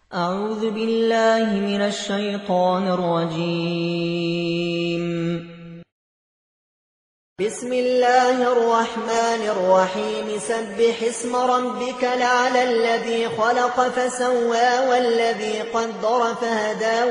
أعوذ بالله من الشيطان الرجيم. بسم الله الرحمن الرحيم. سبح اسم ربك الأعلى الذي خلق فسوى والذي قدر فهدى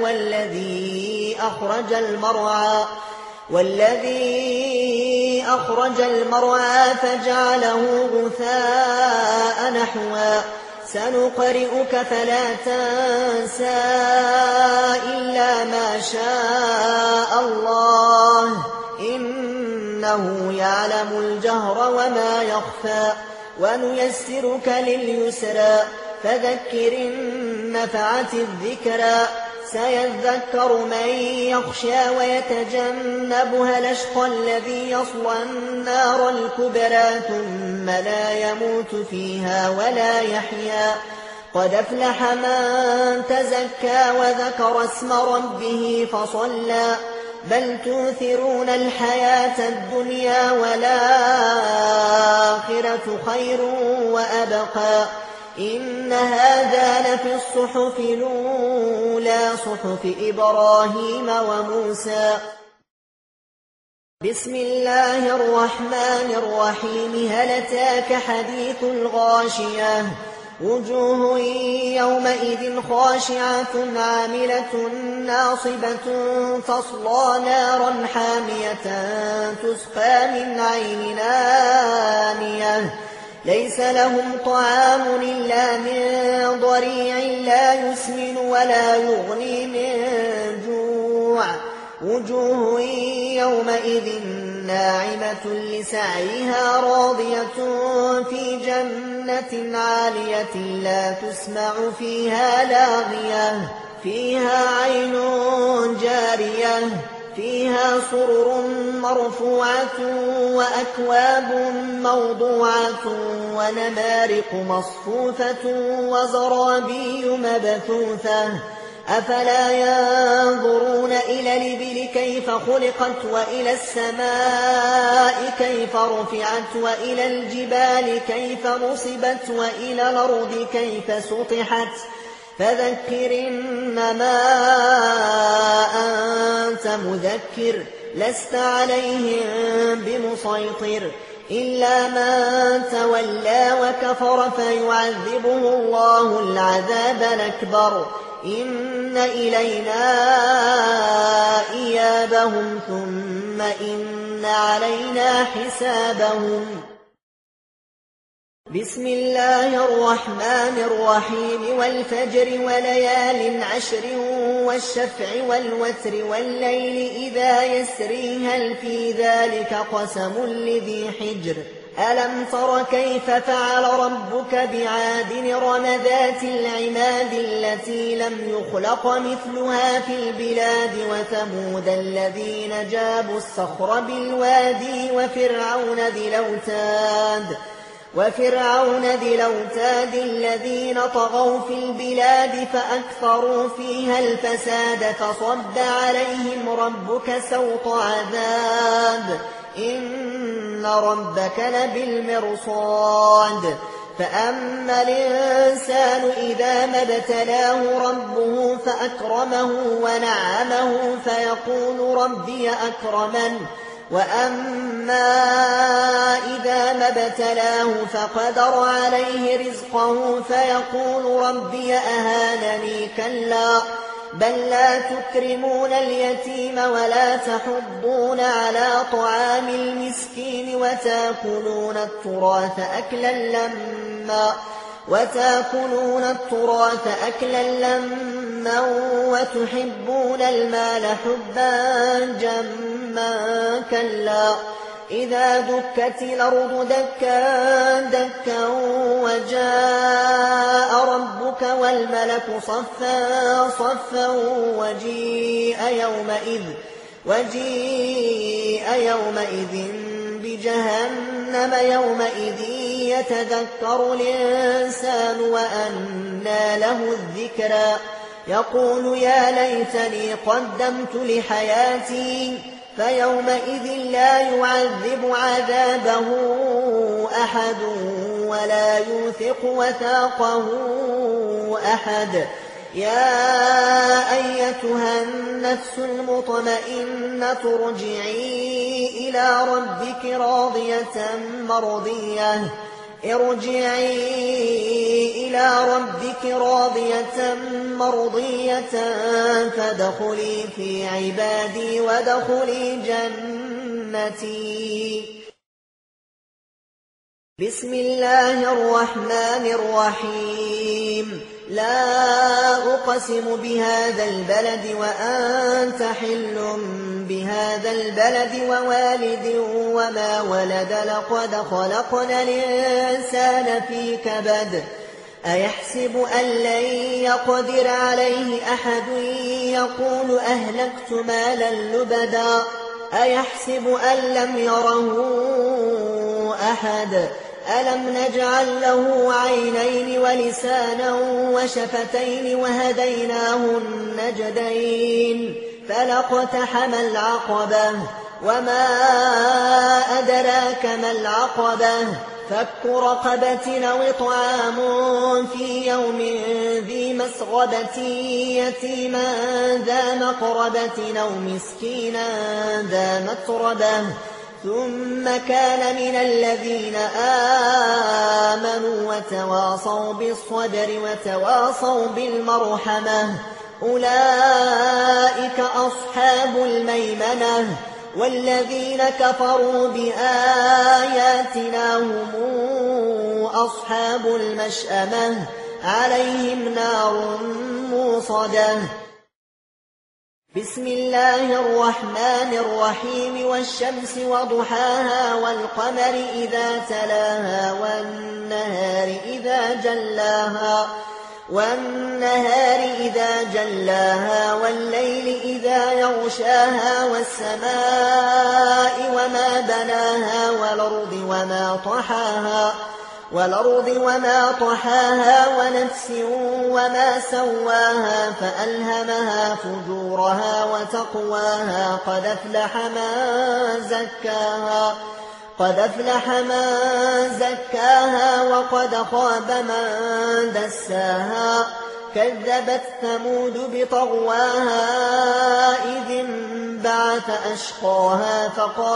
والذي أخرج المرعى فجعله غثاء نحوا سنقرئك فلا تنسى إلا ما شاء الله إنه يعلم الجهر وما يخفى ونيسرك لليسرى فذكر إن نفعت الذكرى سيذكر من يخشى ويتجنبها الأشقى الذي يصلى النار الكبرى ثم لا يموت فيها ولا يحيا قد أفلح من تزكى وذكر اسم ربه فصلى بل تؤثرون الحياة الدنيا والآخرة خير وأبقى إن هذا لفي الصحف الأولى صحف إبراهيم وموسى. بسم الله الرحمن الرحيم. هل أتاك حديث الغاشية وجوه يومئذ خاشعة عاملة ناصبة تصلى نارا حامية تسقى من عين آنية ليس لهم طعام إلا من ضريع لا يسمن ولا يغني من جوع وجوه يومئذ ناعمة لسعيها راضية في جنة عالية لا تسمع فيها لاغية فيها عين جارية فيها سرر مرفوعة وأكواب موضوعة ونمارق مصفوفة وزرابي مبثوثة أفلا ينظرون إلى الإبل كيف خلقت وإلى السماء كيف رفعت وإلى الجبال كيف نصبت وإلى الأرض كيف سطحت فذكر إنما أنت مذكر لست عليهم بمسيطر إلا من تولى وكفر فيعذبه الله العذاب الأكبر إن إلينا إيابهم ثم إن علينا حسابهم. بسم الله الرحمن الرحيم. والفجر وليال عشر والشفع والوتر والليل إذا يسري هل في ذلك قسم لذي حجر ألم تر كيف فعل ربك بعاد إرم ذات العماد التي لم يخلق مثلها في البلاد وثمود الذين جابوا الصخر بالوادي وفرعون ذي الأوتاد الذين طغوا في البلاد فأكثروا فيها الفساد فصب عليهم ربك سوط عذاب إن ربك لبالمرصاد فأما الإنسان إذا ما ابتلاه ربه فأكرمه ونعمه فيقول ربي أكرمن وأما إذا ما ابتلاه فقدر عليه رزقه فيقول ربي أهانني كلا بل لا تكرمون اليتيم ولا تحضون على طعام المسكين وتأكلون التراث أكلا لما وتحبون المال حبا جما كلا إذا دكت الأرض دكا دكا وجاء ربك والملك صفا صفا وجيء يومئذ بجهنم يومئذ يتذكر الإنسان وأنى له الذكرى يقول يا ليتني قدمت لحياتي فيومئذ لا يعذب عذابه أحد ولا يوثق وثاقه أحد يا أيتها النفس المطمئنة ارجعي إلى ربك راضية مرضية فادخلي في عبادي وادخلي جنتي. بسم الله الرحمن الرحيم. لا أقسم بهذا البلد وأنت حل بهذا البلد ووالد وما ولد لقد خلقنا الإنسان في كبد أيحسب أن لن يقدر عليه أحد يقول أهلكت مالا لبدا أيحسب أن لم يره أحد ألم نجعل له عينين ولسانا وشفتين وهديناه النجدين فلاقتحم العقبة وما أدراك ما العقبة فك رقبة أو إطعام في يوم ذي مسغبة يتيما ذا مقربة أو مسكينا ذا متربة ثم كان من الذين آمنوا وتواصوا بالصبر وتواصوا بالمرحمة أولئك أصحاب الميمنة والذين كفروا بآياتنا هم أصحاب المشأمة عليهم نار موصدة. بسم الله الرحمن الرحيم والشمس وضحاها والقمر إذا تلاها والنهار إذا جلاها والليل إذا يغشاها والسماء وما بناها والأرض وما طحاها ونفس وما سواها فألهمها فجورها وتقواها قد أفلح من زكاها وقد خاب من دساها كذبت ثمود بطغواها إذ انبعث أشقاها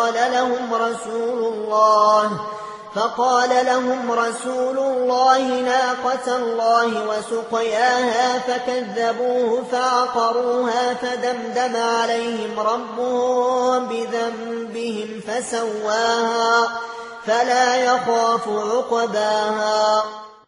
فقال لهم رسول الله ناقة الله وسقياها فكذبوه فعقروها فدمدم عليهم ربهم بذنبهم فسواها فلا يخاف عقباها.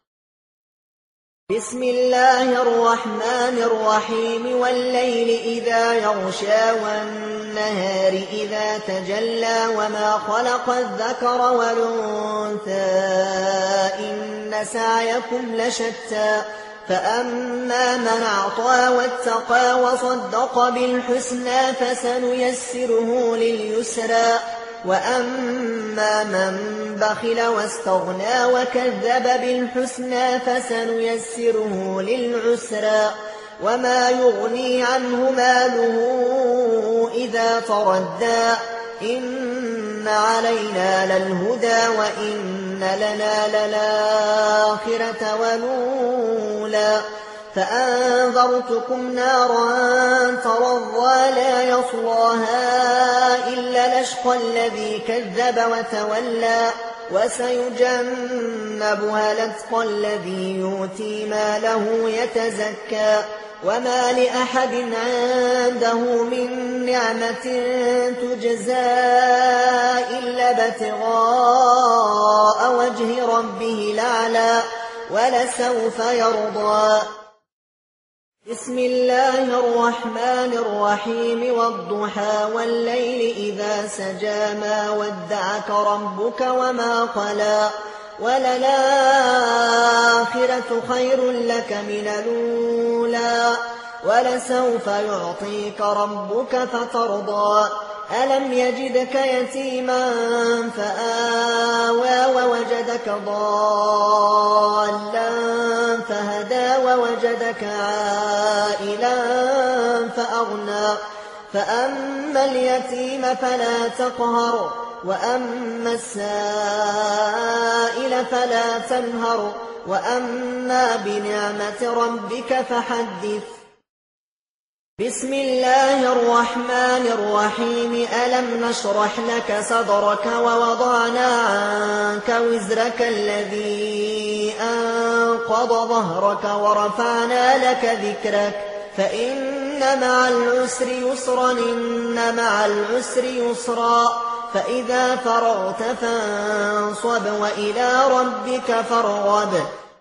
بسم الله الرحمن الرحيم والليل إذا يغشى والنهار إذا تجلى وما خلق الذكر والأنثى إن سعيكم لشتى فأما من أعطى واتقى وصدق بالحسنى فسنيسره لليسرى وأما من بخل واستغنى وكذب بالحسنى فسنيسره للعسرى وما يغني عنه ماله إذا تردى إن علينا للهدى وإن لنا للآخرة والأولى فأنذرتكم نارا ترضى لا يصلاها إلا الأشقى الذي كذب وتولى وسيجنبها الأتقى الذي يؤتي ماله يتزكى وما لأحد عنده من نعمة تجزى إلا ابتغاء وجه ربه الأعلى ولسوف يرضى. بسم الله الرحمن الرحيم والضحى والليل إذا سجى ما ودعك ربك وما قلى وللآخرة خير لك من الأولى ولسوف يعطيك ربك فترضى ألم يجدك يتيما فآوى ووجدك ضالا فهدى ووجدك عائلا فأغنى فأما اليتيم فلا تقهر وأما السائل فلا تنهر وأما بنعمة ربك فحدث. بسم الله الرحمن الرحيم. ألم نشرح لك صدرك ووضعنا عنك وزرك الذي أنقض ظهرك ورفعنا لك ذكرك فإن مع العسر يسرا إن مع العسر يسرا فإذا فرغت فانصب وإلى ربك فارغب.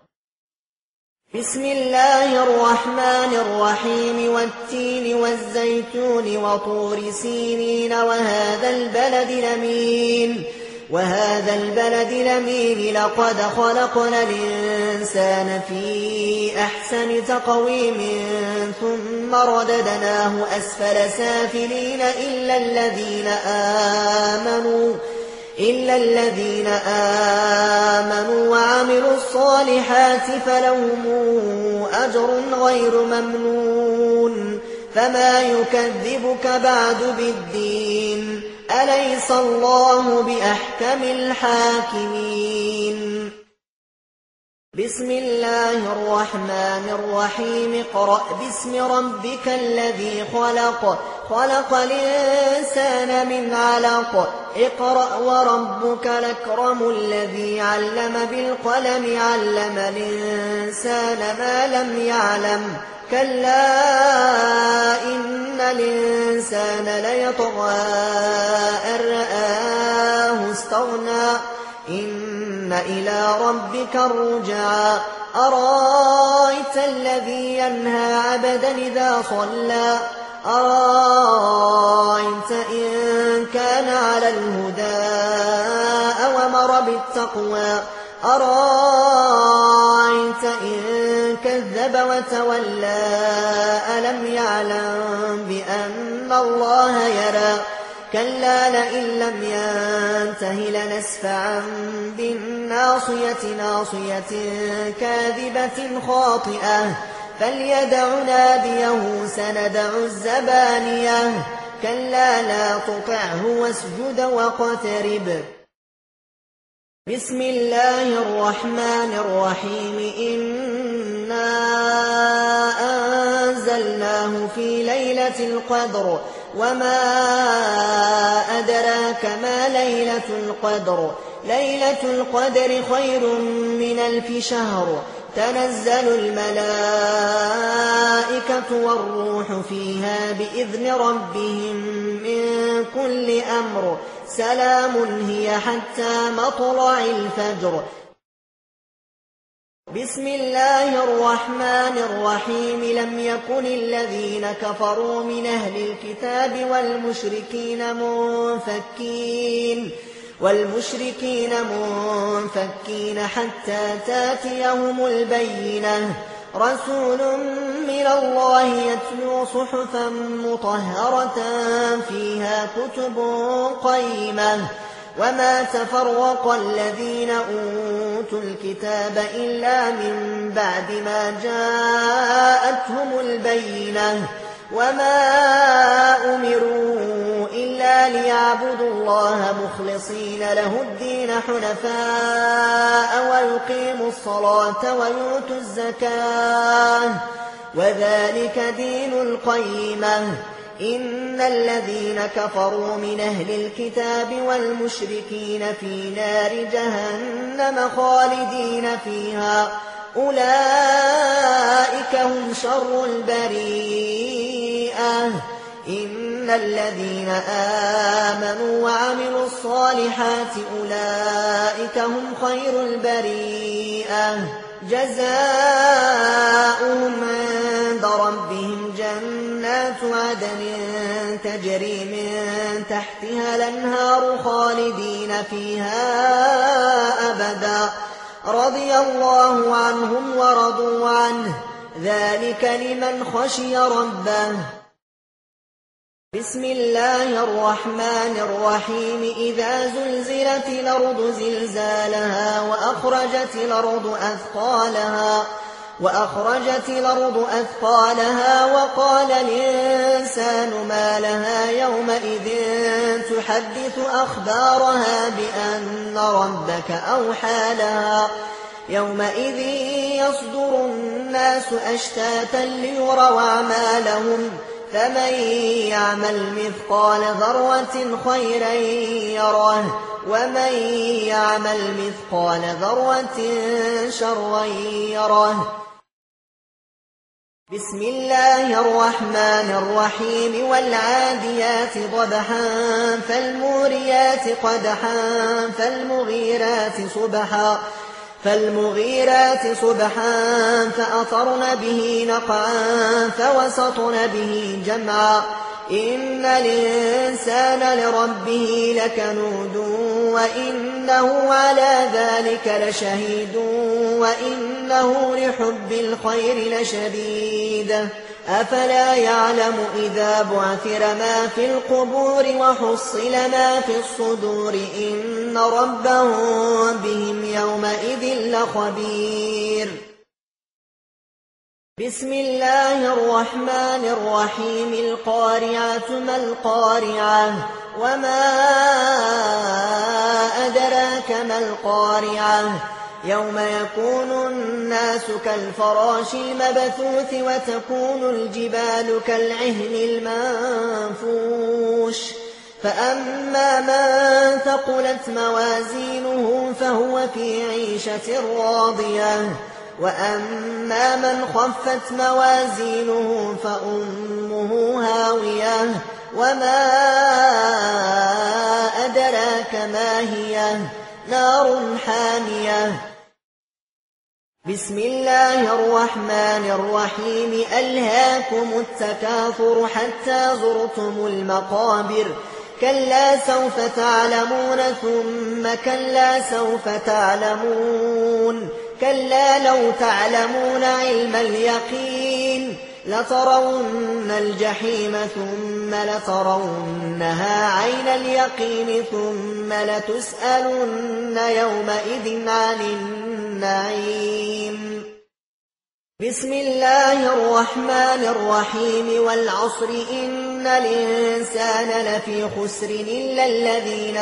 بسم الله الرحمن الرحيم. والتين والزيتون وطور سينين وهذا البلد الأمين لقد خلقنا الإنسان في أحسن تقويم ثم رددناه أسفل سافلين إلا الذين آمنوا وعملوا الصالحات فلهم أجر غير ممنون. فما يكذبك بعد بالدين؟ أليس الله بأحكم الحاكمين؟ بسم الله الرحمن الرحيم. اقرأ باسم ربك الذي خلق الإنسان من علق. اقرأ وربك الأكرم الذي علم بالقلم علم الإنسان ما لم يعلم. كلا إن الإنسان ليطغى أن رآه استغنى إن إلى ربك الرجعى. أرأيت الذي ينهى عبدا إذا صلى أرأيت إن كان على الهدى أو أمر بالتقوى أرأيت إن كذب وتولى ألم يعلم بأن الله يرى. كلا لئن لم ينته لنسفعا بالناصية ناصية كاذبة خاطئة فليدع ناديه سندع الزبانية. كلا لا تطعه واسجد واقترب. بسم الله الرحمن الرحيم. إنا أنزلناه في ليلة القدر وما أدراك ما ليلة القدر. ليلة القدر خير من 1000 شهر. تنزل الملائكة والروح فيها بإذن ربهم من كل أمر. سلام هي حتى مطلع الفجر. بسم الله الرحمن الرحيم. لم يكن الذين كفروا من أهل الكتاب والمشركين منفكين حتى تاتيهم البينة. رسول من الله يتلو صحفا مطهرة فيها كتب قيمة. وما تفرق الذين أوتوا الكتاب إلا من بعد ما جاءتهم البينة. وما أمروا إلا ليعبدوا الله مخلصين له الدين حنفاء ويقيموا الصلاة ويؤتوا الزكاة وذلك دين القيمة. إن الذين كفروا من أهل الكتاب والمشركين في نار جهنم خالدين فيها أولئك هم شر البريئة. إن الذين آمنوا وعملوا الصالحات أولئك هم خير البريئة. جزاؤهم عند ربهم جنات عدن تجري من تحتها الأنهار خالدين فيها أبدا. رضي الله عنهم ورضوا عنه ذلك لمن خشي ربه. بسم الله الرحمن الرحيم. إذا زلزلت الأرض زلزالها وأخرجت الأرض أثقالها وقال الإنسان ما لها يومئذ تحدث أخبارها بأن ربك أوحى لها يومئذ يصدر الناس أشتاتا ليروا أعمالهم فمن يعمل مثقال ذرة خيرا يره ومن يعمل مثقال ذرة شرا يره. بسم الله الرحمن الرحيم والعاديات ضبحا فالموريات قدحا فالمغيرات صبحا فأثرن به نقعا فوسطن به جمعا إن الإنسان لربه لكنود وإنه على ذلك لشهيد وإنه لحب الخير لشديد أفلا يعلم إذا بعثر ما في القبور وحصل ما في الصدور إن ربهم بهم يومئذ لخبير. بسم الله الرحمن الرحيم القارعة ما القارعة وما أدراك ما القارعة يوم يكون الناس كالفراش المبثوث وتكون الجبال كالعهن المنفوش فأما من ثقلت موازينه فهو في عيشة راضية وأما من خفت موازينه فأمه هاوية وما أدراك ما هي نار حامية. بسم الله الرحمن الرحيم ألهاكم التكاثر حتى زرتم المقابر كلا سوف تعلمون ثم كلا سوف تعلمون كلا لو تعلمون علم اليقين لترون الجحيم ثم لترونها عين اليقين ثم لتسألن يومئذ عن النعيم. بسم الله الرحمن الرحيم والعصر إن الإنسان لفي خسر إلا الذين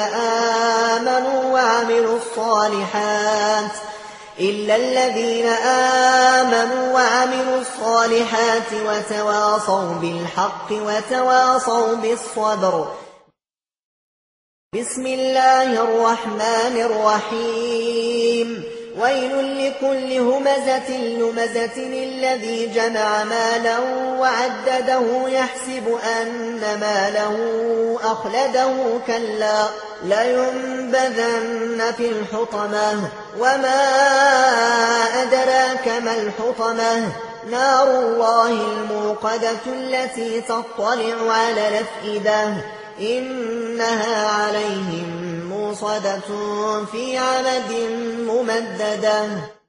آمنوا وعملوا الصالحات وتواصوا بالحق وتواصوا بالصبر. بسم الله الرحمن الرحيم ويل لكل همزة لمزة الذي جمع مالا وعدده يحسب أن ماله أخلده كلا لينبذن في الحطمة وما أدراك ما الحطمة نار الله الموقدة التي تطلع على الأفئدة إنها عليهم موصدة في عمد ممددة.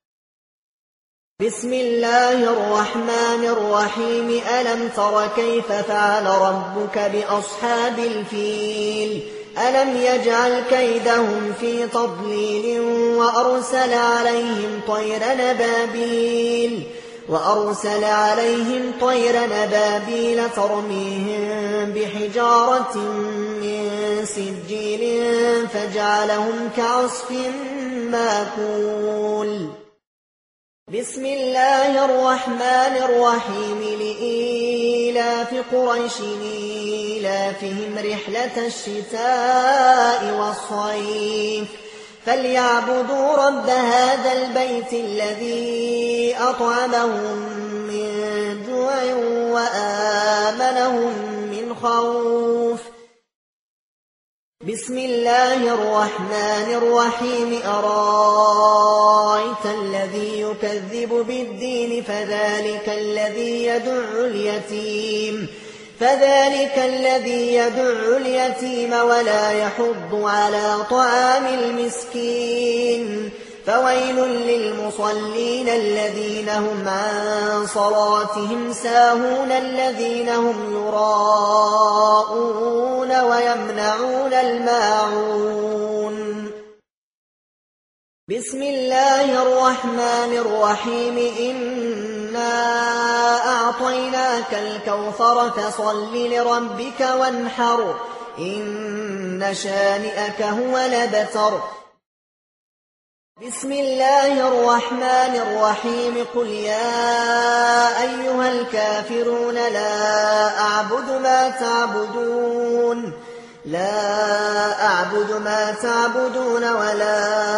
بسم الله الرحمن الرحيم ألم تر كيف فعل ربك بأصحاب الفيل ألم يجعل كيدهم في تضليل وأرسل عليهم طير نبابيل ترميهم بحجارة من سجيل فجعلهم كعصف ماكول. بسم الله الرحمن الرحيم لإيلاف قريش إيلافهم رحلة الشتاء والصيف فليعبدوا رب هذا البيت الذي أطعمهم من جوع وآمنهم من خوف. بسم الله الرحمن الرحيم أرأيت الذي يكذب بالدين فذلك الذي يدع اليتيم ولا يحض على طعام المسكين فويل للمصلين الذين هم عن صلاتهم ساهون الذين هم يراءون ويمنعون الماعون. بسم الله الرحمن الرحيم إنا أعطيناك الكوثر فصل لربك وانحر إن شانئك هو الأبتر. بسم الله الرحمن الرحيم قل يا أيها الكافرون لا أعبد ما تعبدون ولا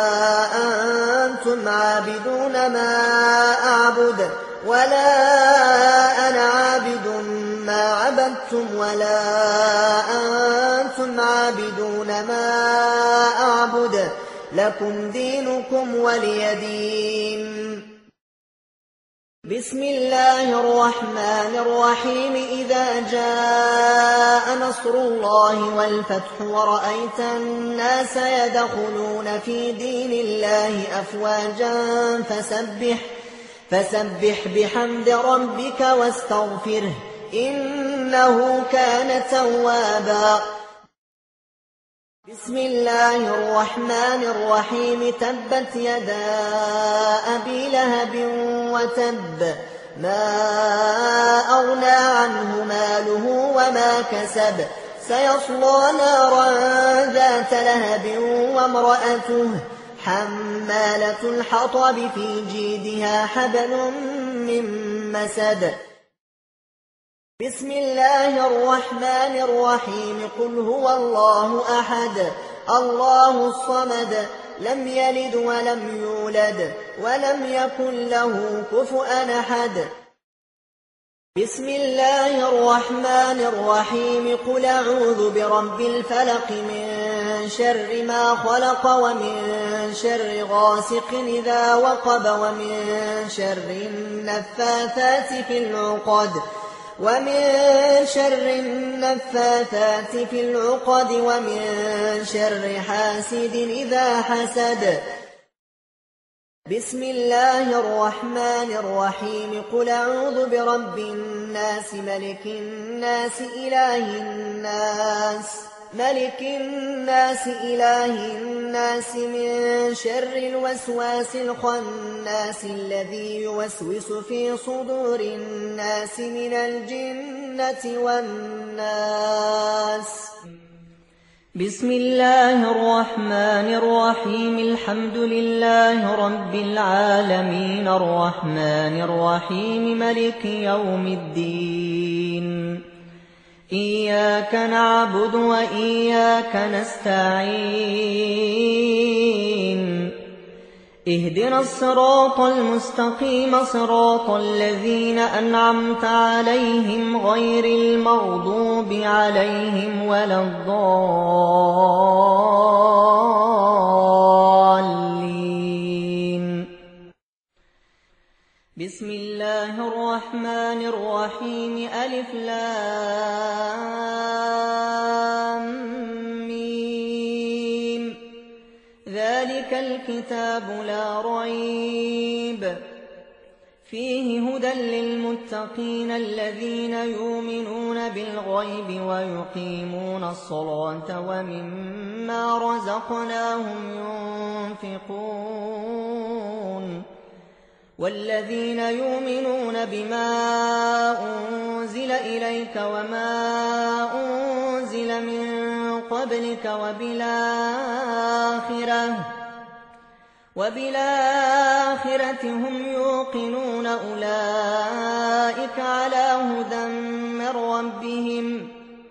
أنتم عابدون ما أعبد ولا أنا عابد ما عبدتم ولا أنتم عابدون ما أعبد لكم دينكم ولي دين. بسم الله الرحمن الرحيم إذا جاء نصر الله والفتح ورأيت الناس يدخلون في دين الله أفواجا فسبح بحمد ربك واستغفره إنه كان توابا. بسم الله الرحمن الرحيم تبت يدا أبي لهب وتب ما أغنى عنه ماله وما كسب سيصلى نارا ذات لهب وامرأته حمالة الحطب في جيدها حبل من مسد. بسم الله الرحمن الرحيم قل هو الله أحد الله الصمد لم يلد ولم يولد ولم يكن له كفؤا أحد. بسم الله الرحمن الرحيم قل أعوذ برب الفلق من شر ما خلق ومن شر غاسق إذا وقب ومن شر النفاثات في العقد ومن شر حاسد إذا حسد. بسم الله الرحمن الرحيم قل أعوذ برب الناس ملك الناس إله الناس من شر الوسواس الخناس الذي يوسوس في صدور الناس من الجنة والناس. بسم الله الرحمن الرحيم الحمد لله رب العالمين الرحمن الرحيم مالك يوم الدين إياك نعبد وإياك نستعين اهدنا الصراط المستقيم صراط الذين أنعمت عليهم غير المغضوب عليهم ولا الضالين. بسم الله الرحمن الرحيم ألف لام ميم ذلك الكتاب لا ريب فيه هدى للمتقين الذين يؤمنون بالغيب ويقيمون الصلاة ومما رزقناهم ينفقون والذين يؤمنون بما أنزل إليك وما أنزل من قبلك وبالآخرة هم يوقنون أولئك على هدى من ربهم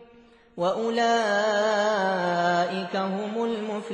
وأولئك هم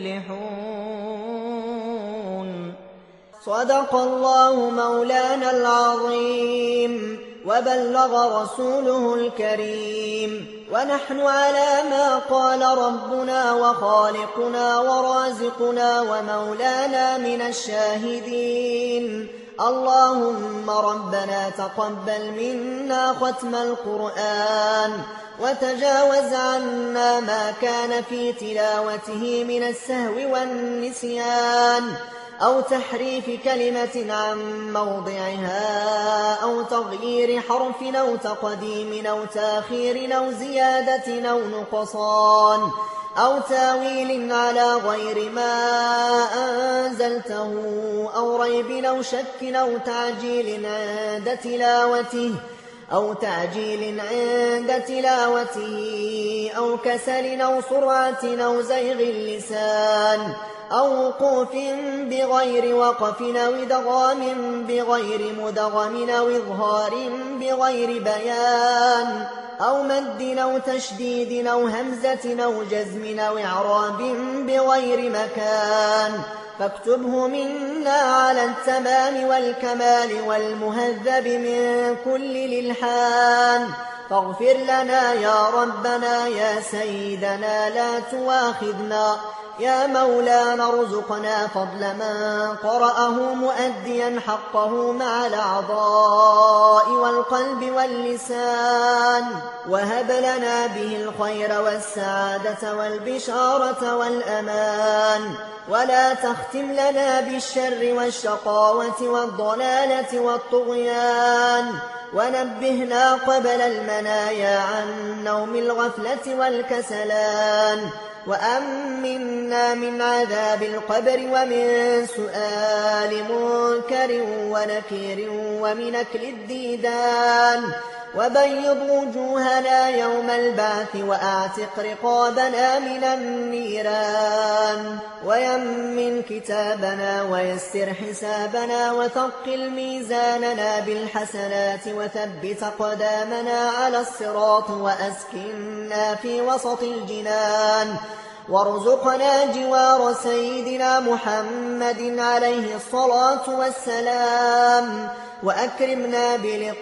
المفلحون. صدق الله مولانا العظيم وبلغ رسوله الكريم ونحن على ما قال ربنا وخالقنا ورازقنا ومولانا من الشاهدين. اللهم ربنا تقبل منا ختم القرآن وتجاوز عنا ما كان في تلاوته من السهو والنسيان أو تحريف كلمة عن موضعها أو تغيير حرف أو تقديم أو تاخير أو زيادة أو نقصان أو تاويل على غير ما أنزلته أو ريب أو شك أو تعجيل عند تلاوته أو تعجيل عند تلاوته أو كسل أو سرعة أو زيغ اللسان أو وقوف بغير وقف أو إدغام بغير مدغم أو إظهار بغير بيان أو مد أو تشديد أو همزة أو جزم أو إعراب بغير مكان فاكتبه منا على التمام والكمال والمهذب من كل للحان فاغفر لنا يا ربنا يا سيدنا لا تواخذنا يا مولانا ارزقنا فضل من قرأه مؤديا حقه مع الأعضاء والقلب واللسان وهب لنا به الخير والسعادة والبشارة والأمان ولا تختم لنا بالشر والشقاوة والضلالة والطغيان ونبهنا قبل المنايا عن نوم الغفلة والكسلان وأمنا من عذاب القبر ومن سؤال منكر ونكير ومن أكل الديدان وبيض وجوهنا يوم البعث وأعتق رقابنا من النيران ويمن كتابنا ويسر حسابنا وثقل ميزاننا بالحسنات وثبت قدامنا على الصراط وأسكننا في وسط الجنان وارزقنا جوار سيدنا محمد عليه الصلاة والسلام وأكرمنا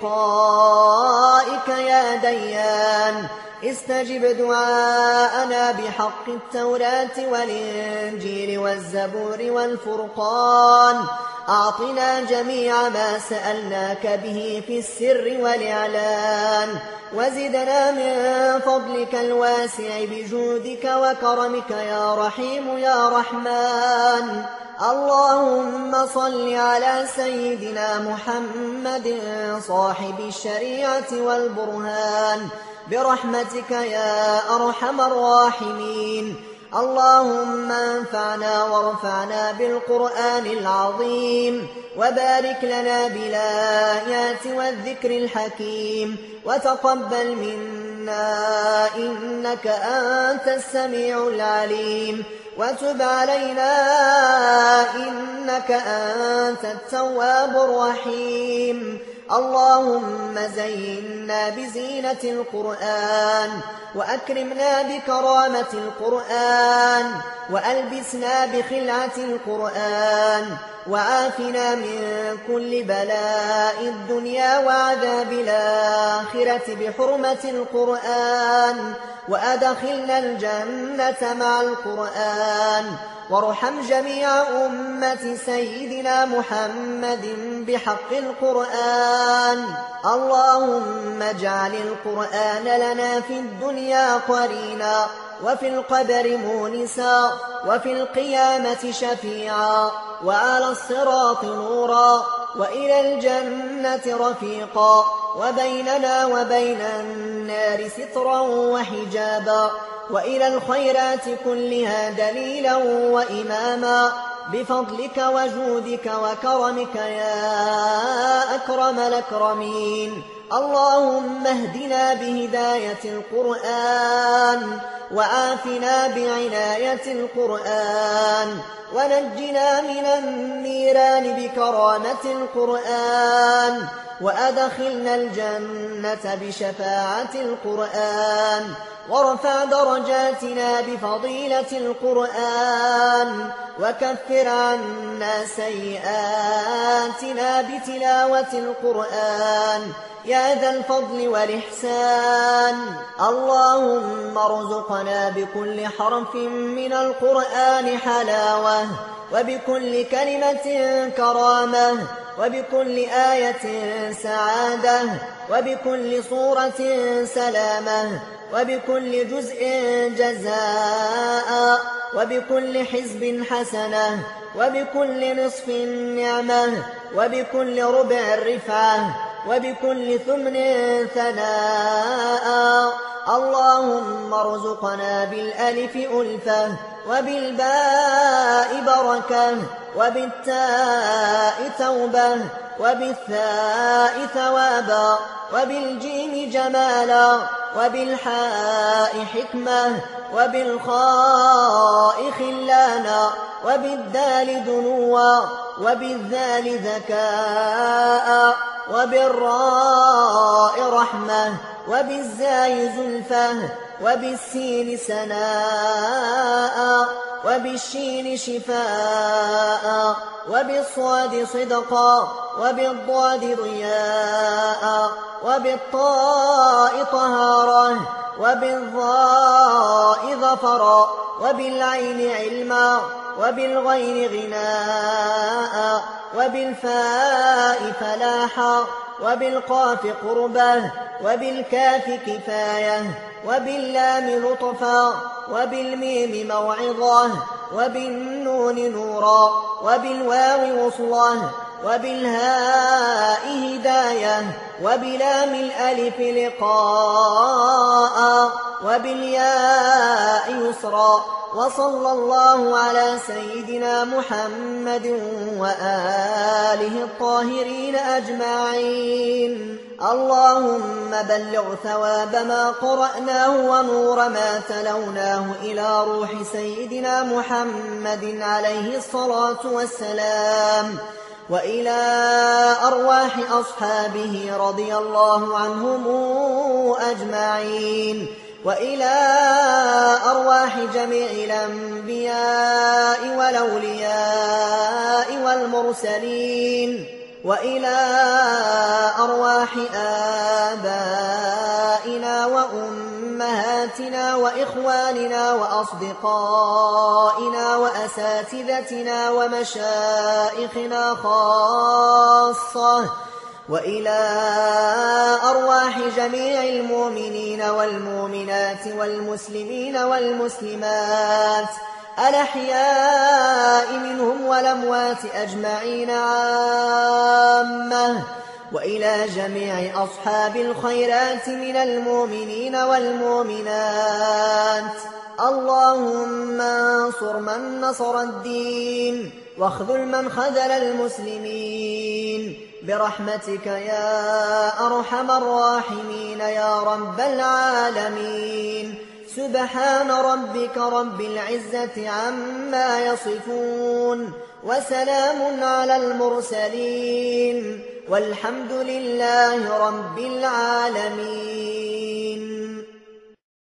بلقائك يا ديان استجب دعاءنا بحق التوراة والإنجيل والزبور والفرقان أعطنا جميع ما سألناك به في السر والإعلان وزدنا من فضلك الواسع بجودك وكرمك يا رحيم يا رحمن اللهم صل على سيدنا محمد صاحب الشريعة والبرهان برحمتك يا أرحم الراحمين اللهم انفعنا وارفعنا بالقرآن العظيم وبارك لنا بالآيات والذكر الحكيم وتقبل منا إنك أنت السميع العليم وتب علينا إنك أنت التواب الرحيم اللهم زينا بزينة القرآن وأكرمنا بكرامة القرآن وألبسنا بخلعة القرآن وعافنا من كل بلاء الدنيا وعذاب الآخرة بحرمة القرآن وأدخلنا الجنة مع القرآن وارحم جميع أمة سيدنا محمد بحق القرآن اللهم اجعل القرآن لنا في الدنيا قرينا وفي القبر مونسا وفي القيامة شفيعا وعلى الصراط نورا وإلى الجنة رفيقا وبيننا وبين النار سترا وحجابا وإلى الخيرات كلها دليلا وإماما بفضلك وجودك وكرمك يا أكرم الأكرمين اللهم اهدنا بهداية القرآن وعافنا بعناية القرآن ونجنا من النيران بكرامة القرآن وأدخلنا الجنة بشفاعة القرآن وارفع درجاتنا بفضيلة القرآن وكفر عنا سيئاتنا بتلاوة القرآن يا ذا الفضل والإحسان اللهم ارزقنا بكل حرف من القرآن حلاوة وبكل كلمة كرامة وبكل آية سعادة وبكل صورة سلامة وبكل جزء جزاء وبكل حزب حسنة وبكل نصف نعمة وبكل ربع رفعة وبكل ثمن ثناء اللهم ارزقنا بالألف ألفة وبالباء بركة، وبالتاء توبة، وبالثاء ثوابا، وبالجيم جمالا، وبالحاء حكمة، وبالخاء خلانا، وبالدال دنوا، وبالذال ذكاء، وبالراء رحمة، وبالزاي زلفة، وبالسين سناء، وبالشين شفاء، وبالصاد صدقا، وبالضاد ضياء، وبالطاء طهارة، وبالظاء ظفرا، وبالعين علما، وبالغين غناء، وبالفاء فلاحا، وبالقاف قربة، وبالكاف كفاية، وباللام لطفا، وبالميم موعظة، وبالنون نورا، وبالواو وصلة، وبالهاء هداية، وبلام الألف لقاء، وبالياء يسرا. وصلى الله على سيدنا محمد وآله الطاهرين أجمعين. اللهم بلغ ثواب ما قرأناه ونور ما تلوناه إلى روح سيدنا محمد عليه الصلاة والسلام، وإلى أرواح أصحابه رضي الله عنهم أجمعين، وإلى أرواح جميع الأنبياء والأولياء والمرسلين، وإلى أرواح آبائنا وأمهاتنا وإخواننا وأصدقائنا وأساتذتنا ومشائخنا خاصة، وإلى أرواح جميع المؤمنين والمؤمنات والمسلمين والمسلمات الأحياء منهم والأموات أجمعين عامة، وإلى جميع أصحاب الخيرات من المؤمنين والمؤمنات. اللهم انصر من نصر الدين، واخذل من خذل المسلمين برحمتك يا أرحم الراحمين يا رب العالمين. سبحان ربك رب العزة عما يصفون، وسلام على المرسلين، والحمد لله رب العالمين.